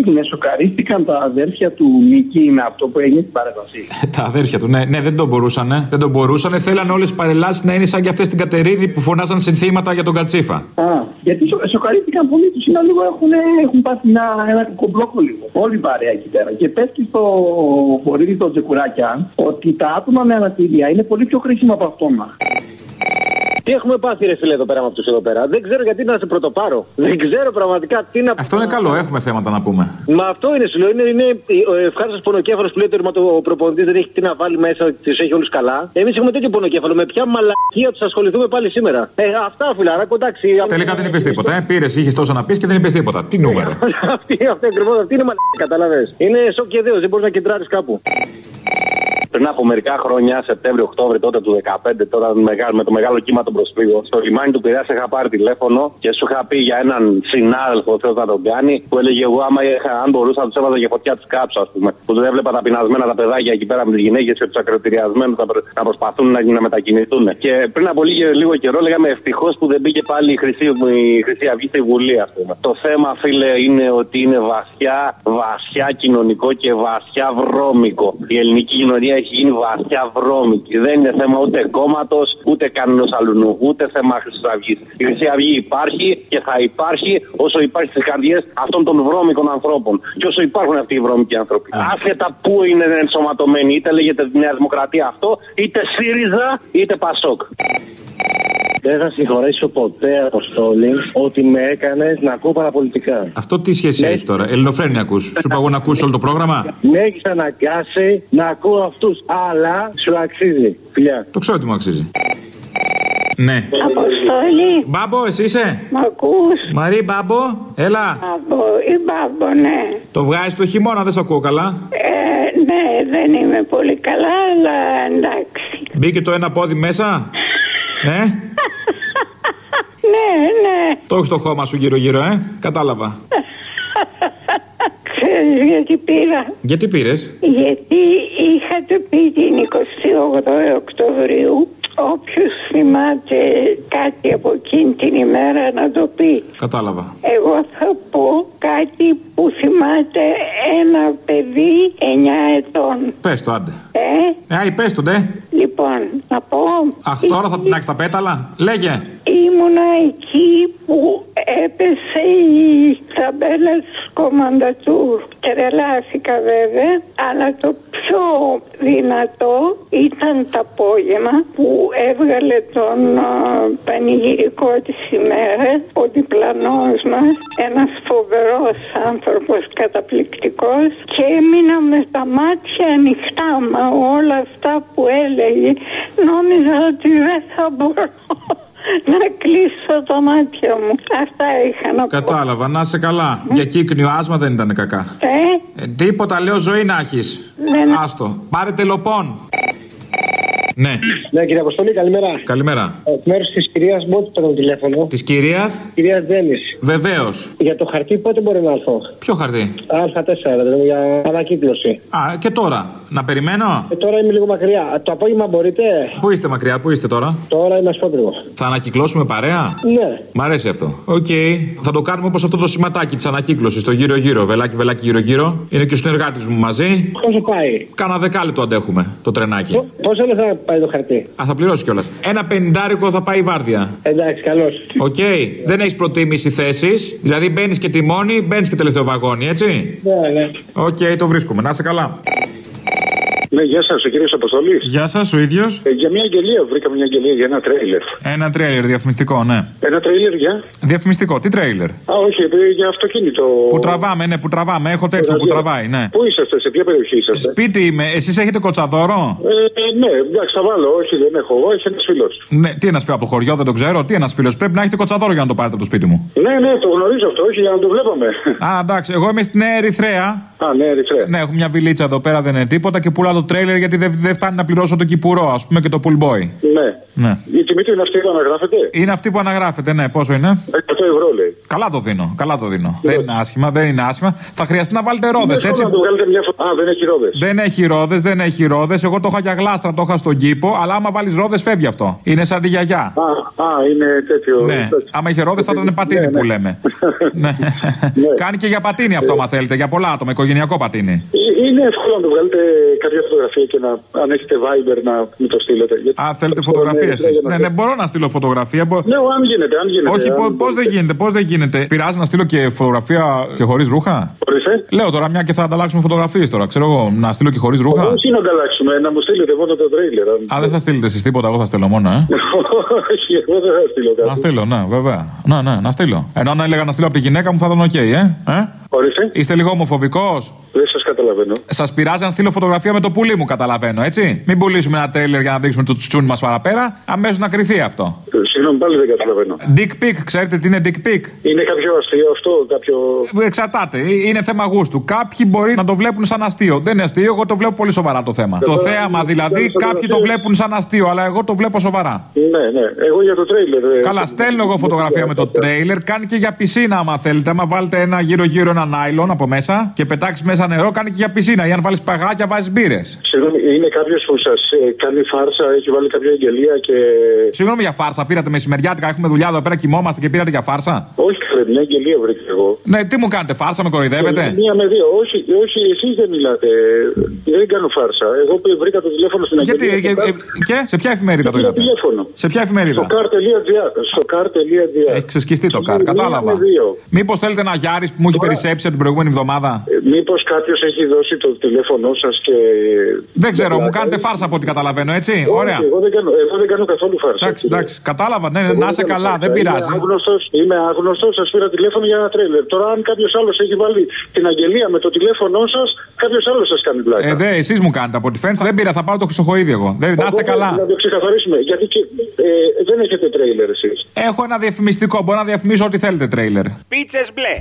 έγινε, σοκαρίστηκαν τα αδέρφια του Νίκη με αυτό που έγινε στην παρέμβαση? Τα αδέρφια του, ναι, δεν τον μπορούσαν. Δεν τον μπορούσαν. Θέλαν όλες οι παρελάσεις να είναι σαν και αυτές στην Κατερίνη που φωνάζαν συνθήματα για τον Κατσίφα. Γιατί σοκαρίστηκαν πολύ του. Είναι λίγο έχουν πάθει ένα κομπλόκο λίγο. Όλη η παρέα εκεί πέρα. Και πέφτει στο Βορύδι των Τζεκουράκια ότι τα άτομα με αναπηρία είναι πολύ πιο χρήσιμα από αυτόνα. Τι έχουμε πάθει, ρε φίλε, εδώ πέρα με αυτούς εδώ πέρα. Δεν ξέρω γιατί να σε πρωτοπάρω. Δεν ξέρω πραγματικά τι να. Αυτό είναι καλό, έχουμε θέματα να πούμε. Μα αυτό είναι, σου λέω. Είναι ο ευχάριστος πονοκέφαλος που λέει ο προπονητής δεν έχει τι να βάλει μέσα, ότι τους έχει όλους καλά. Εμείς έχουμε τέτοιο πονοκέφαλο. Με ποια μαλακία τους ασχοληθούμε πάλι σήμερα. Αυτά, φιλαράκο, εντάξει. Τελικά δεν είπες τίποτα. Πήρες, είχες τόσο να πεις και δεν είπες τίποτα. Τι νούμερο. Αυτή ακριβώς, αυτή είναι μαλακία, καταλαβες. Είναι σοκ και δέος, δεν μπορείς να κεντράρεις κάπου. Πριν από μερικά χρόνια, Σεπτέμβριο-Οκτώβριο τότε του 2015, τώρα με το μεγάλο κύμα των προσφύγων, στο λιμάνι του Πειραιά είχα πάρει τηλέφωνο και σου είχα πει για έναν συνάδελφο, Θεός να τον κάνει, που έλεγε εγώ αν μπορούσα να του έβαζα για φωτιά του κάψω, α πούμε. Που δεν έβλεπα τα πεινασμένα τα παιδάκια εκεί πέρα με τις γυναίκες και τους ακροτηριασμένους να προσπαθούν να μετακινηθούν. Και πριν από λίγο καιρό λέγαμε ευτυχώς που δεν μπήκε πάλι η Χρυσή Αυγή στη Βουλή, α πούμε. Το θέμα, φίλε, είναι ότι είναι βαθιά κοινωνικό και βαθιά βρώμικο. Η ελληνική κοινωνία έχει γίνει βαθιά βρώμικη. Δεν είναι θέμα ούτε κόμματος, ούτε κανένας αλλού, ούτε θέμα Χρυσής Αυγής. Η Χρυσή Αυγή υπάρχει και θα υπάρχει όσο υπάρχει στις καρδιές αυτών των βρώμικων ανθρώπων. Και όσο υπάρχουν αυτοί οι βρώμικοι άνθρωποι. Άσχετα πού είναι ενσωματωμένοι, είτε λέγεται Νέα Δημοκρατία αυτό, είτε ΣΥΡΙΖΑ, είτε ΠΑΣΟΚ. Δεν θα συγχωρέσω ποτέ, Αποστόλη, ότι με έκανες να ακούω παραπολιτικά. Αυτό τι σχέση έχει τώρα, Ελληνοφρένεια ακούς? Σου είπα εγώ να ακούσεις όλο το πρόγραμμα. Με έχεις αναγκάσει να ακούω αυτούς, αλλά σου αξίζει. Φιλιά. Το ξέρω ότι μου αξίζει. Ναι. Αποστόλη. Μπάμπο, εσύ είσαι? Μ' ακούς? Μαρή, Μπάμπο, έλα. Μπάμπο, ναι. Το βγάζεις το χειμώνα, δεν σε ακούω καλά. Ναι, δεν είμαι πολύ καλά, αλλά εντάξει. Μπήκε το ένα πόδι μέσα. Ναι. Ναι. Το έχεις στο χώμα σου γύρω-γύρω, κατάλαβα. Ξέρεις γιατί πήρα? Γιατί πήρες? Γιατί είχατε πει την 28 Οκτωβρίου όποιος θυμάται κάτι από εκείνη την ημέρα να το πει. Κατάλαβα. Εγώ θα πω κάτι που θυμάται ένα παιδί 9 ετών. Πες το, άντε. Πες το, ντε. Λοιπόν, να πω. Αχ, τώρα θα πεινάξει τα πέταλα. Λέγε. Ήμουνα εκεί που έπεσε η ταμπέλα της Κομμαντατούρ. Τρελάθηκα βέβαια, αλλά το πιο δυνατό ήταν το απόγευμα που έβγαλε τον πανηγυρικό της ημέρας ο διπλανός μας, ένας φοβερός άνθρωπος, καταπληκτικός, και έμεινα με τα μάτια ανοιχτά. Μα όλα αυτά που έλεγε νόμιζα ότι δεν θα μπορώ να κλείσω τα μάτια μου. Αυτά είχα να πω. Κατάλαβα, να είσαι καλά. Για κύκνιο άσμα δεν ήταν κακά. Τίποτα, λέω, ζωή να έχεις. Άστο. Πάρε τελοπών. Ναι. Ναι, κύριε Αποστολή, καλημέρα. Καλημέρα. Εκ μέρους της κυρίας Μπότ παίρνω τηλέφωνο. Της κυρίας? Κυρίας Τζένης. Βεβαίως. Για το χαρτί πότε μπορεί να έρθω? Ποιο χαρτί? Α4, δηλαδή για ανακύκλωση. Και τώρα, να περιμένω? Τώρα είμαι λίγο μακριά. Το απόγευμα μπορείτε? Πού είστε μακριά, πού είστε τώρα? Τώρα είμαι Ασπότριγο. Θα ανακυκλώσουμε παρέα? Ναι. Μ' αρέσει αυτό. Οκ. Θα το κάνουμε όπως αυτό το σηματάκι της ανακύκλωσης. Το γύρω-γύρω. Βελάκι, γύρω-γύρω. Είναι και ο συνεργάτης μου μαζί. Πόσο πάει? Κάνα δεκάλεπτο αντέχουμε το τρενάκι. Πόσο λεπτά θα πάει το χαρτί? Θα πληρώσει κιόλας. Ένα 50 θα πάει η βάρδια. Εντάξει, καλώς. Οκ. Δεν έχεις προτίμηση θέσης. Δηλαδή μπαίνεις και τιμόνι, μπαίνεις και τελευταίο βαγόνι, έτσι. Ναι. Οκ, το βρίσκουμε. Να είσαι καλά. Ναι, γεια σας, ο κύριος Αποστολής. Γεια σας, ο ίδιος. Για μια αγγελία, βρήκα μια αγγελία για ένα τρέιλερ. Ένα τρέιλερ, διαφημιστικό, ναι. Ένα τρέιλερ για? Διαφημιστικό, τι τρέιλερ? Όχι, για αυτοκίνητο. Που τραβάμε, ναι, που τραβάμε. Έχω τέτοιο που τραβάει, ναι. Πού είσαστε, σε ποια περιοχή είσαστε? Σπίτι είμαι. Εσείς έχετε κοτσαδόρο? Ναι, εντάξει, θα βάλω. Όχι, δεν έχω εγώ, έχει ένας φίλος. Ναι, τι ένας φίλος από το χωριό, δεν το ξέρω. Τι ένας φίλος? Πρέπει να έχετε κοτσαδόρο για να το πάρετε από το σπίτι μου. Ναι, το γνωρίζω αυτό, όχι για να το βλέπαμε. Εντάξει, εγώ είμαι στη Νέα Ερυθρέα. Νέα Ερυθρέα. Ναι, έχω μια βιλίτσα εδώ πέρα, δεν είναι τίποτα και πουλάω το τρέιλερ γιατί δεν φτάνει να πληρώσω το κυπουρό, ας πούμε, και το pool boy. Ναι. Ναι. Η τιμή του είναι αυτή που αναγράφεται. Είναι αυτή που αναγράφεται, ναι. Πόσο είναι? 100 ευρώ λέει. Καλά το δίνω. Καλά το δίνω. Δεν είναι άσχημα, δεν είναι άσχημα. Θα χρειαστεί να βάλετε ρόδες, έτσι. Να το βγάλετε μια φορά. Α, δεν έχει ρόδες. Δεν έχει ρόδες, δεν έχει ρόδες. Εγώ το είχα για γλάστρα, το είχα στον κήπο. Αλλά άμα βάλεις ρόδες, φεύγει αυτό. Είναι σαν τη γιαγιά. Είναι τέτοιο. Ναι. Άμα είχε ρόδες, θα ήταν πατίνι που λέμε. Ναι. Κάνει και για πατίνι αυτό, άμα θέλετε. Για πολλά άτομα, οικογενειακό πατίνι. Είναι εύκολο να το βγάλετε κάποια φωτογραφία και να, αν έχετε Viber, να μου το στείλετε. Θέλετε φωτογραφίες. Ναι, μπορώ να στείλω φωτογραφία. Ναι, αν γίνεται. Όχι, πώς δεν γίνεται. Πειράζει να στείλω και φωτογραφία και χωρίς ρούχα. Λέω τώρα, μια και θα ανταλλάξουμε φωτογραφίες τώρα. Ξέρω εγώ, να στείλω και χωρίς ρούχα. Όχι να ανταλλάξουμε, να μου στείλετε μόνο το τρέιλερ. Δεν θα στείλετε εσείς τίποτα, εγώ θα στείλω μόνο, Όχι, εγώ δεν θα στείλω κάτι. Να στείλω, ναι, βέβαια. Ναι, να στείλω. Ενώ αν έλεγα να στείλω από τη γυναίκα μου θα ήταν οκ, Είστε λίγο ομοφοβικός? Δεν σας καταλαβαίνω. Σας πειράζει να στείλω φωτογραφία με το πουλί μου, καταλαβαίνω, έτσι. Μην πουλήσουμε ένα τρέιλερ για να δείξουμε το τσουτσούνι μας παραπέρα. Αμέσως να κρυθεί αυτό. Συγγνώμη, πάλι δεν καταλαβαίνω. Dick pic, ξέρετε τι είναι dick pic? Είναι κάποιο αστείο αυτό, κάποιο. Εξαρτάται. Είναι θέμα γούστου. Κάποιοι μπορεί να το βλέπουν σαν αστείο. Δεν είναι αστείο, εγώ το βλέπω πολύ σοβαρά το θέμα. Το θέαμα δηλαδή, κάποιοι το βλέπουν σαν αστείο, αλλά εγώ το βλέπω σοβαρά. Ναι. Εγώ για το τρέιλερ. Καλά, στέλνω εγώ φωτογραφία με το τρέιλερ. Κάνει και για πισίνα, άμα θέλετε. Άμα βάλετε ένα γύρω-γύρω ένα νάιλον από μέσα και πετάξει μέσα νερό, κάνει και για πισίνα. Ή αν βάλει παγάκια, βάζει μπύρες. Συγγνώμη, είναι κάποιο που σας κάνει φάρσα, έχει βάλει κάποια αγγελία και. Συγγνώμη για φάρσα, πήρατε μεσημεριάτικα, έχουμε δουλειά εδώ πέρα, κοιμόμαστε και πήρατε για φάρσα. Όχι, καλέ, μια αγγελία βρήκα εγώ. Ναι, τι μου κάνετε, φάρσα, με κοροϊδεύετε? Μία με δύο, όχι, εσείς δεν μιλάτε. Δεν κάνω φάρσα. Εγώ βρήκα το τηλέφωνο στην αγγελία. Και σε ποια εφημερίδα το είδατε? Σε ποια εφημερίδα? Στο car.gr. Έχει ξεσκιστεί το car, κατάλαβα. Μήπως θέλετε ένα Γιάρης που μου έχει περισσέψει την προηγούμενη εβδομάδα? Μήπως κάποιος έχει δώσει το τηλέφωνό σας και. Δεν ξέρω, μου κάνετε φάρσα από ό,τι καταλαβαίνω, έτσι. Ωραία. Εγώ δεν κάνω καθόλου φάρσα. Εντάξει, κατάλαβα, ναι, να είσαι καλά, δεν πειράζει. Είμαι άγνωστος, σας πήρα τηλέφωνο για ένα τρέιλερ. Τώρα, αν κάποιος άλλος έχει βάλει την αγγελία με το τηλέφωνό σας, κάποιος άλλος σας κάνει πλάκα. Εσείς μου κάνετε από ό,τι φαίνεται. Δεν πήρα, θα πάρω το Χρυσοχοΐδη εγώ. Να είστε καλά. Να το ξεκαθαρίσουμε. Γιατί δεν έχετε τρέιλερ εσείς? Έχω ένα διαφημιστικό, μπορώ να διαφημίσω ό,τι θέλετε τρέιλερ. Πίτσες μπλε.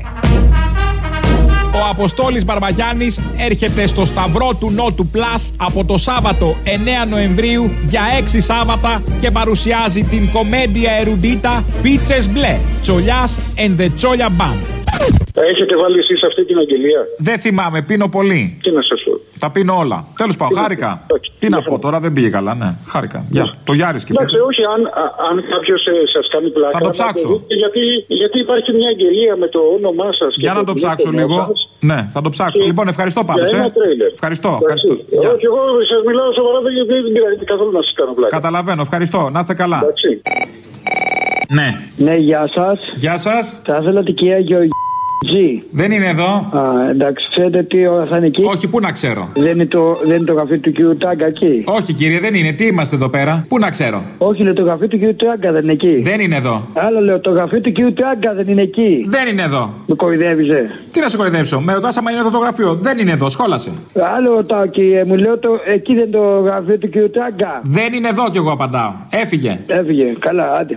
Ο Αποστόλης Μπαρμπαγιάννης έρχεται στο Σταυρό του Νότου Plus από το Σάββατο 9 Νοεμβρίου για 6 Σάββατα και παρουσιάζει την κομμέντια ερουντίτα Πίτσες Μπλε, Τσολιάς and the Τσόλια Band. Έχετε βάλει εσείς αυτή την αγγελία? Δεν θυμάμαι, πίνω πολύ. Τι να σας πω? Τα πίνω όλα. Τέλος πάντων, χάρηκα. Τι να πω τώρα, δεν πήγε καλά, ναι. Χάρηκα. Το Γιάρη σκεφτείτε. Εντάξει, όχι, αν κάποιος σας κάνει πλάκα. Θα το ψάξω. Γιατί υπάρχει μια αγγελία με το όνομά σας. Για να το ψάξω λίγο. Ναι, θα το ψάξω. Λοιπόν, ευχαριστώ πάντως. Ευχαριστώ. Όχι, εγώ σας μιλάω σοβαρά, δεν πειράζει καθόλου να σας κάνω πλάκα. Καταλαβαίνω, ευχαριστώ. Να είστε καλά. Ναι. Ναι, γεια σας. Γεια σας. Θα ήθελα την κυρία Γεωργία. Δεν είναι εδώ. Εντάξει, ξέρετε τι ώρα θα είναι εκεί? Όχι, πού να ξέρω. Δεν είναι το γραφείο του κύριου Τράγκα εκεί? Όχι, κύριε, δεν είναι. Τι είμαστε εδώ πέρα? Πού να ξέρω. Όχι, λέω το γραφείο του κύριου Τράγκα δεν είναι εκεί. Δεν είναι εδώ. Άλλο λέω, το γραφείο του κύριου Τράγκα δεν είναι εκεί. Δεν είναι εδώ. Με κοροϊδεύιζε? Τι να σε κοροϊδέψω? Με ρωτάς άμα είναι εδώ το γραφείο. Δεν είναι εδώ, σχόλασε. Άλλο ρωτάω, κύριε, μου λέω εκεί δεν είναι το γραφείο του κύριου Τράγκα. Δεν είναι εδώ κι εγώ απαντάω. Έφυγε. Καλά, άντε.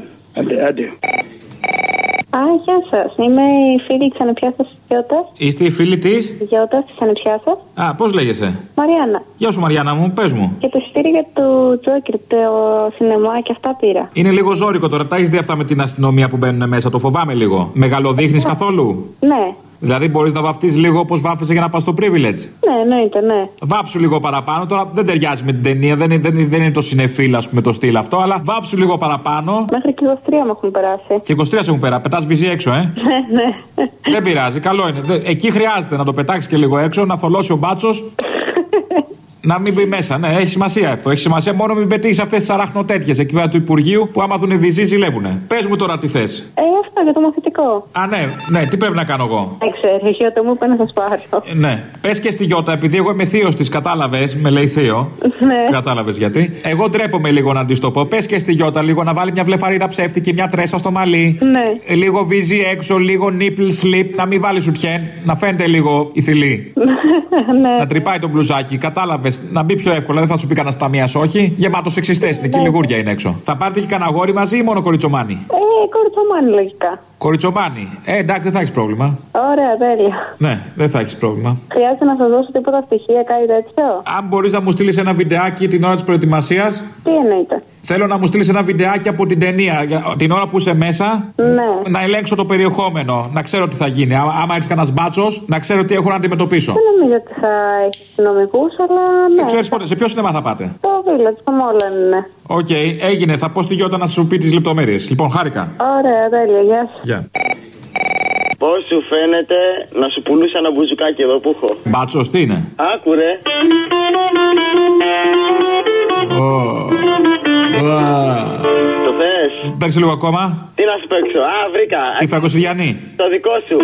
Γεια σας. Είμαι η φίλη της ανεπιάσας Γιώτας. Είστε η φίλη της Γιώτας της ανεπιάσας. Πώς λέγεσαι? Μαριάννα. Γεια σου, Μαριάννα μου, πες μου. Και το εισιτήριο του Τζόκερ, το σινεμά και αυτά πήρα. Είναι λίγο ζώρικο τώρα. Τα έχεις δει αυτά με την αστυνομία που μπαίνουν μέσα? Το φοβάμαι λίγο. Μεγαλοδείχνεις καθόλου? Ναι. Δηλαδή μπορείς να βαφτείς λίγο όπως βάφεσαι για να πας στο privilege? Ναι, εννοείται, ναι. Βάψου λίγο παραπάνω. Τώρα δεν ταιριάζει με την ταινία, δεν είναι το συνεφίλ, ας πούμε, το στυλ αυτό, αλλά βάψου λίγο παραπάνω. Μέχρι και 23 μου έχουν περάσει. Και 23 έχουν περάσει. Πετάς βυζί έξω, Ναι. Δεν πειράζει, καλό είναι. Εκεί χρειάζεται να το πετάξεις και λίγο έξω, να θολώσει ο μπάτσος. Να μην μπει μέσα, ναι, έχει σημασία αυτό. Έχει σημασία μόνο μην πετύχει αυτές τις αράχνοτέτοιες εκεί πέρα του Υπουργείου που άμα δουν βυζί ζηλεύουνε. Πες μου τώρα τι θες. Αυτό για το μαθητικό. Ναι, τι πρέπει να κάνω εγώ? Δεν ξέρω, η Γιώτα μου είπε να σας πάρω. Ναι, πες και στη Γιώτα, επειδή εγώ είμαι θείος της, κατάλαβες, με λέει θείο. Ναι. Κατάλαβες γιατί. Εγώ ντρέπομαι λίγο να της το πω. Πες και στη Γιώτα λίγο να βάλει μια βλεφαρίδα ψεύτικη, μια τρέσα στο μαλλί. Ναι. Λίγο βυζί έξω, λίγο nipple slip, να μην βάλει σουτιέν, να φαίνεται λίγο η θηλή. Ναι. Να τρυπάει το μπλουζάκι, κατάλαβες. Να μπει πιο εύκολα, δεν θα σου πει κανένα ταμεία, όχι. Γεμάτο σεξιστές είναι, και λιγούρια είναι έξω. Θα πάρετε και κανένα αγόρι μαζί ή μόνο κοριτσομάνι? Κορτσομάνι, λογικά. Κοριτσομάνι. Εντάξει, δεν θα έχει πρόβλημα. Ωραία, τέλεια. Ναι, δεν θα έχει πρόβλημα. Χρειάζεται να σα δώσω τίποτα στοιχεία, κάτι τέτοιο? Αν μπορεί να μου στείλει ένα βιντεάκι την ώρα τη προετοιμασία. Τι εννοείται? Θέλω να μου στείλει ένα βιντεάκι από την ταινία την ώρα που είσαι μέσα. Ναι. Να ελέγξω το περιεχόμενο. Να ξέρω τι θα γίνει. Άμα έρθει κανένα μπάτσο, να ξέρω τι έχω να αντιμετωπίσω. Δεν νομίζω ότι θα έχει αστυνομικού, αλλά ναι. Δεν ξέρει πότε. Σε ποιο σινεμά θα πάτε? Το Village, το Μόλεν, ναι. Οκ, έγινε. Θα πω στη Γιώτα να σου πει τι λεπτομέρειες. Λοιπόν, χάρηκα. Ωραία, τέλεια, γεια σου. Γεια. Πώς σου φαίνεται να σου πουλούσα ένα μπουζουκάκι εδώ που έχω? Μπάτσος, τι είναι? Άκου ρε. Το θες? Παίξε λίγο ακόμα. Τι να σου παίξω? Βρήκα. Τι Φραγκοσυριανή? Το δικό σου.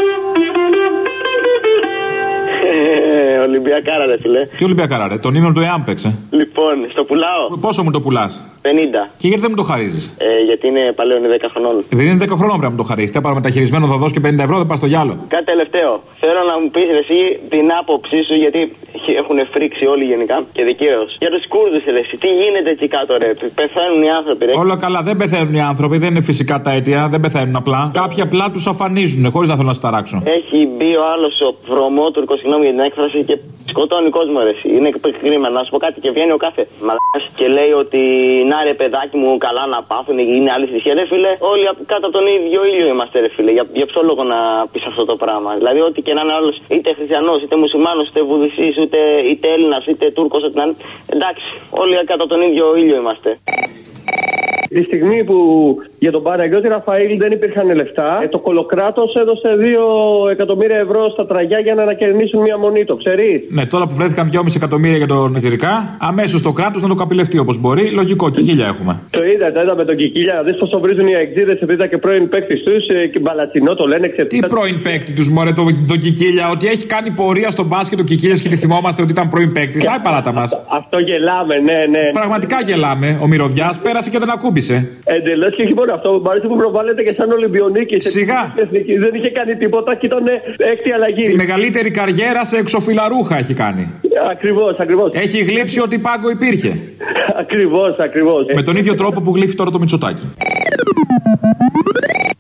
Ολυμπιακάρα ρε φίλε. Τι Ολυμπιακάρα ρε? Τον ύμνο του ΕΑΜ παίξε. Λοιπόν, στο πουλάω. Πόσο μου το πουλάς? 50. Και γιατί δεν μου το χαρίζεις? Γιατί είναι παλαιό, είναι 10 χρονών. Επειδή είναι 10 χρονών πρέπει να μου το χαρίσεις. Θα πάρω μεταχειρισμένο, θα δώσω και 50 ευρώ, δεν πας στο γυάλο. Κάτι τελευταίο. Θέλω να μου πεις εσύ την άποψή σου, γιατί έχουν φρίξει όλοι γενικά και δικαίως. Για τους Κούρδους, εσύ, τι γίνεται εκεί κάτω, ρε? Πεθαίνουν οι άνθρωποι, ρε. Όλα καλά, δεν πεθαίνουν οι άνθρωποι, δεν είναι φυσικά τα αίτια, δεν πεθαίνουν απλά. Κάποιοι απλά τους αφανίζουν, χωρίς να θέλω να σταράξω. Έχει μπει ο άλλος ο βρωμότουρκος, συγγνώμη για την έκφραση, και σκοτώνει κόσμο, ρε. Είναι κρίμα. Να σου πω κάτι, και βγαίνει ο κάθε μαλάκας και λέει ότι να ρε παιδάκι μου, καλά να πάθουν, είναι άλλη θρησκεία. Ρε φίλε, όλοι κάτω από τον ίδιο ήλιο είμαστε, ρε φίλε. Για ποιο λόγο να πει αυτό το πράγμα? Δηλαδή, ό,τι και να είναι άλλο, είτε χριστιανός, είτε μουσουλμάνος, είτε βουδιστής, είτε Έλληνας, είτε Τούρκος, ό,τι να είναι. Εντάξει, όλοι κάτω από τον ίδιο ήλιο είμαστε. Τη στιγμή που για τον Παναγιώτη Ραφαήλ δεν υπήρχαν λεφτά, το κολοκράτος έδωσε 2 εκατομμύρια ευρώ στα τραγιά για να ανακαινήσουν μια μονή, το ξέρεις? Ναι, τώρα που βρέθηκαν 2,5 εκατομμύρια για τον Νιζερικά, αμέσως το κράτος να το καπηλευτεί όπως μπορεί. Λογικό, Κικίλια έχουμε. Το είδα με τον Κικίλια, δεις πόσο βρίζουν οι αεξίδες, επειδή ήταν και πρώην παίκτης τους και μπαλατσινό το λένε. Τι πρώην παίκτη τους, μωρέ, τον Κικίλια, ότι έχει κάνει πορεία στο μπάσκετ ο Κικίλιας και τη θυμόμαστε ότι ήταν πρώην παίκτη. Άι παράτα μας. Αυτό γελάμε, ναι. Πραγματικά γελάμε. Ο Μυρωδιάς πέρασε και δεν ακούμπησε. Εντελώς, και όχι μόνο αυτό, μου αρέσει που προβάλλεται και σαν Ολυμπιονίκη. Σιγά. Δεν είχε κάνει τίποτα και ήταν έκτη αλλαγή. Τη μεγαλύτερη καριέρα σε εξωφυλλαρούχα έχει κάνει. Ακριβώς. Έχει γλύψει ό,τι πάγκο υπήρχε. Ακριβώς. Με τον ίδιο τρόπο που γλύφει τώρα το Μητσοτάκι.